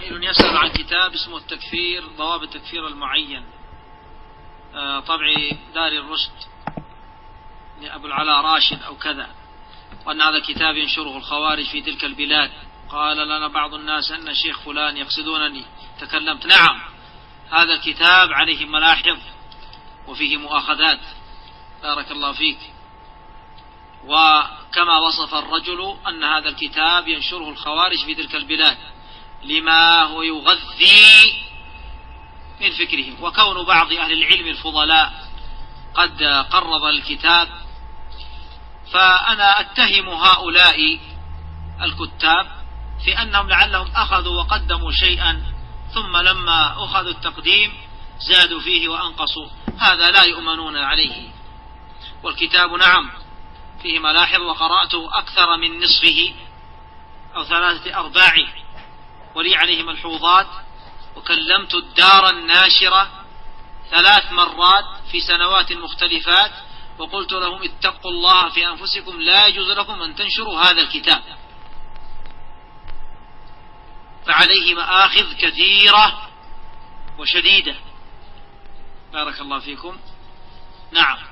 سائل يسأل عن كتاب اسمه التكفير، ضوابط التكفير المعين، طبع دار الرشد لأبو العلاء راشد أو كذا، وأن هذا كتاب ينشره الخوارج في تلك البلاد. قال لنا بعض الناس أن الشيخ فلان يقصدونني، تكلمت. نعم، هذا الكتاب عليه ملاحظ وفيه مؤاخذات، بارك الله فيك. وكما وصف الرجل أن هذا الكتاب ينشره الخوارج في تلك البلاد لما هو يغذي من فكرهم، وكون بعض أهل العلم الفضلاء قد قرب الكتاب، فأنا أتهم هؤلاء الكتاب في أنهم لعلهم أخذوا وقدموا شيئا ثم لما أخذوا التقديم زادوا فيه وأنقصوا، هذا لا يؤمنون عليه. والكتاب نعم فيه ملاحظ، وقرأته أكثر من نصفه أو 3/4، ولي عليه ملحوظات، وكلمت الدار الناشرة 3 مرات في سنوات مختلفات، وقلت لهم اتقوا الله في أنفسكم، لا يجوز لكم أن تنشروا هذا الكتاب، فعليه مآخذ كثيرة وشديدة، بارك الله فيكم. نعم.